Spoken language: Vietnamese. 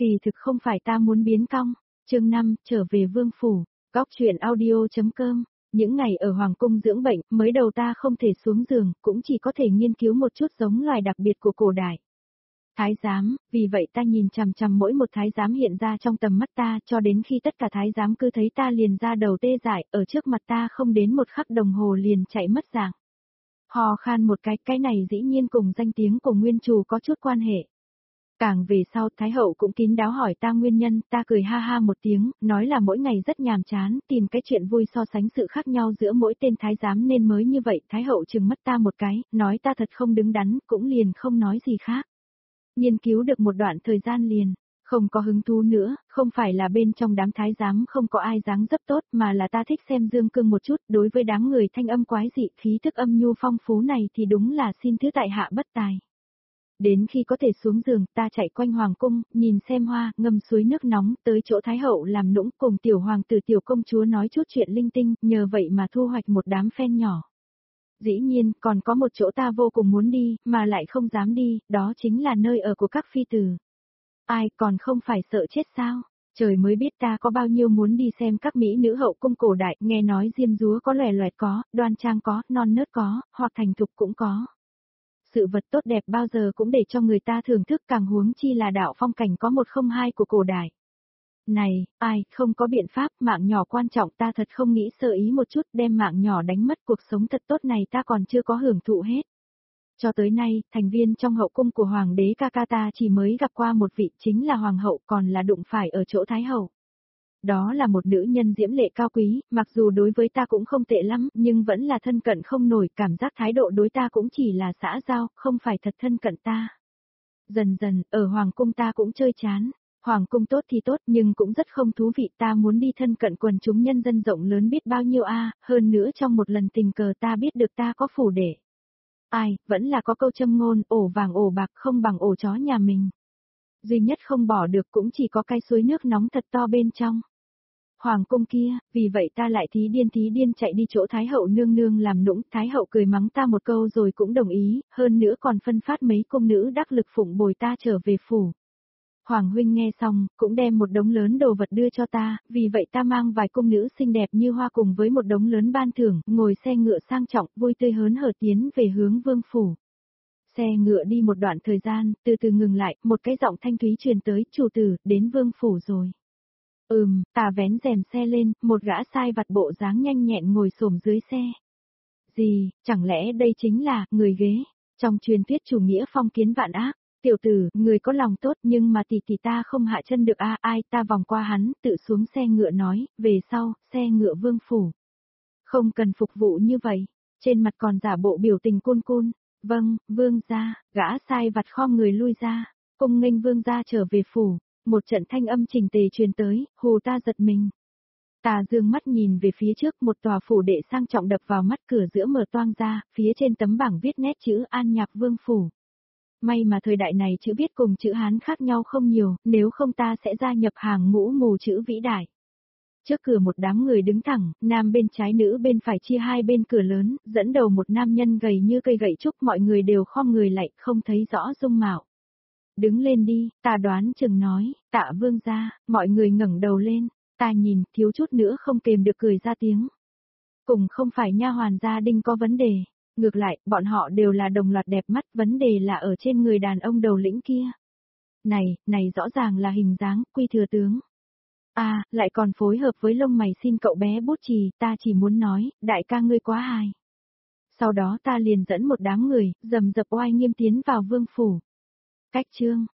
Kỳ thực không phải ta muốn biến cong. Chương 5, trở về vương phủ. Góc truyện audio.com. Những ngày ở Hoàng cung dưỡng bệnh, mới đầu ta không thể xuống giường, cũng chỉ có thể nghiên cứu một chút giống loài đặc biệt của cổ đại. Thái giám, vì vậy ta nhìn chằm chằm mỗi một thái giám hiện ra trong tầm mắt ta, cho đến khi tất cả thái giám cứ thấy ta liền ra đầu tê dại, ở trước mặt ta không đến một khắc đồng hồ liền chạy mất dạng. Hò khan một cái này dĩ nhiên cùng danh tiếng của nguyên chủ có chút quan hệ. Càng về sau, Thái hậu cũng kín đáo hỏi ta nguyên nhân, ta cười ha ha một tiếng, nói là mỗi ngày rất nhàm chán, tìm cái chuyện vui so sánh sự khác nhau giữa mỗi tên thái giám nên mới như vậy. Thái hậu trừng mắt ta một cái, nói ta thật không đứng đắn, cũng liền không nói gì khác. Nghiên cứu được một đoạn thời gian liền, không có hứng thú nữa, không phải là bên trong đám thái giám không có ai dáng dấp tốt mà là ta thích xem dương cương một chút, đối với đám người thanh âm quái dị, khí thức âm nhu phong phú này thì đúng là xin thứ tại hạ bất tài. Đến khi có thể xuống giường, ta chạy quanh hoàng cung, nhìn xem hoa, ngâm suối nước nóng, tới chỗ thái hậu làm nũng cùng tiểu hoàng tử tiểu công chúa nói chút chuyện linh tinh, nhờ vậy mà thu hoạch một đám fan nhỏ. Dĩ nhiên, còn có một chỗ ta vô cùng muốn đi, mà lại không dám đi, đó chính là nơi ở của các phi tử. Ai còn không phải sợ chết sao? Trời mới biết ta có bao nhiêu muốn đi xem các mỹ nữ hậu cung cổ đại, nghe nói diêm dúa có loè loẹt có, đoan trang có, non nớt có, hoặc thành thục cũng có. Sự vật tốt đẹp bao giờ cũng để cho người ta thưởng thức, càng huống chi là đạo phong cảnh có một không hai của cổ đại. Này, ai, không có biện pháp, mạng nhỏ quan trọng, ta thật không nghĩ sơ ý một chút, đem mạng nhỏ đánh mất cuộc sống thật tốt này ta còn chưa có hưởng thụ hết. Cho tới nay, thành viên trong hậu cung của hoàng đế ca ca ta chỉ mới gặp qua một vị, chính là hoàng hậu, còn là đụng phải ở chỗ thái hậu. Đó là một nữ nhân diễm lệ cao quý, mặc dù đối với ta cũng không tệ lắm, nhưng vẫn là thân cận không nổi, cảm giác thái độ đối ta cũng chỉ là xã giao, không phải thật thân cận ta. Dần dần, ở hoàng cung ta cũng chơi chán. Hoàng cung tốt thì tốt nhưng cũng rất không thú vị, ta muốn đi thân cận quần chúng nhân dân rộng lớn biết bao nhiêu hơn nữa trong một lần tình cờ ta biết được ta có phủ để. Ai, vẫn là có câu châm ngôn, ổ vàng ổ bạc không bằng ổ chó nhà mình. Duy nhất không bỏ được cũng chỉ có cái suối nước nóng thật to bên trong. Hoàng cung kia, vì vậy ta lại thí điên chạy đi chỗ Thái hậu nương nương làm nũng, Thái hậu cười mắng ta một câu rồi cũng đồng ý, hơn nữa còn phân phát mấy cung nữ đắc lực phụng bồi ta trở về phủ. Hoàng huynh nghe xong, cũng đem một đống lớn đồ vật đưa cho ta, vì vậy ta mang vài cung nữ xinh đẹp như hoa cùng với một đống lớn ban thưởng, ngồi xe ngựa sang trọng, vui tươi hớn hở tiến về hướng vương phủ. Xe ngựa đi một đoạn thời gian, từ từ ngừng lại, một cái giọng thanh thúy truyền tới, chủ tử, đến vương phủ rồi. Ta vén rèm xe lên, một gã sai vặt bộ dáng nhanh nhẹn ngồi xổm dưới xe. Gì, chẳng lẽ đây chính là, người ghế, trong truyền thuyết chủ nghĩa phong kiến vạn ác. Tiểu tử, người có lòng tốt nhưng mà tỷ ta không hạ chân được ai, ta vòng qua hắn, tự xuống xe ngựa nói, về sau, xe ngựa vương phủ. Không cần phục vụ như vậy, trên mặt còn giả bộ biểu tình cun cun, vâng, vương gia, gã sai vặt khom người lui ra, cung nghênh vương gia trở về phủ, một trận thanh âm chỉnh tề truyền tới, hù ta giật mình. Ta dương mắt nhìn về phía trước, một tòa phủ đệ sang trọng đập vào mắt, cửa giữa mở toang ra, phía trên tấm bảng viết nét chữ An Nhạc Vương Phủ. May mà thời đại này chữ viết cùng chữ Hán khác nhau không nhiều, nếu không ta sẽ gia nhập hàng ngũ mù chữ vĩ đại. Trước cửa một đám người đứng thẳng, nam bên trái nữ bên phải chia hai bên cửa lớn, dẫn đầu một nam nhân gầy như cây gậy trúc, mọi người đều khom người lại, không thấy rõ dung mạo. Đứng lên đi, ta đoán chừng nói, Tạ vương gia, mọi người ngẩng đầu lên, ta nhìn, thiếu chút nữa không kềm được cười ra tiếng. Cùng không phải nha hoàn gia đình có vấn đề. Ngược lại, bọn họ đều là đồng loạt đẹp mắt, vấn đề là ở trên người đàn ông đầu lĩnh kia. Này rõ ràng là hình dáng, quy thừa tướng. Lại còn phối hợp với lông mày xin cậu bé bút chì, ta chỉ muốn nói, đại ca ngươi quá hài. Sau đó ta liền dẫn một đám người, rầm rập oai nghiêm tiến vào vương phủ. Cách chương,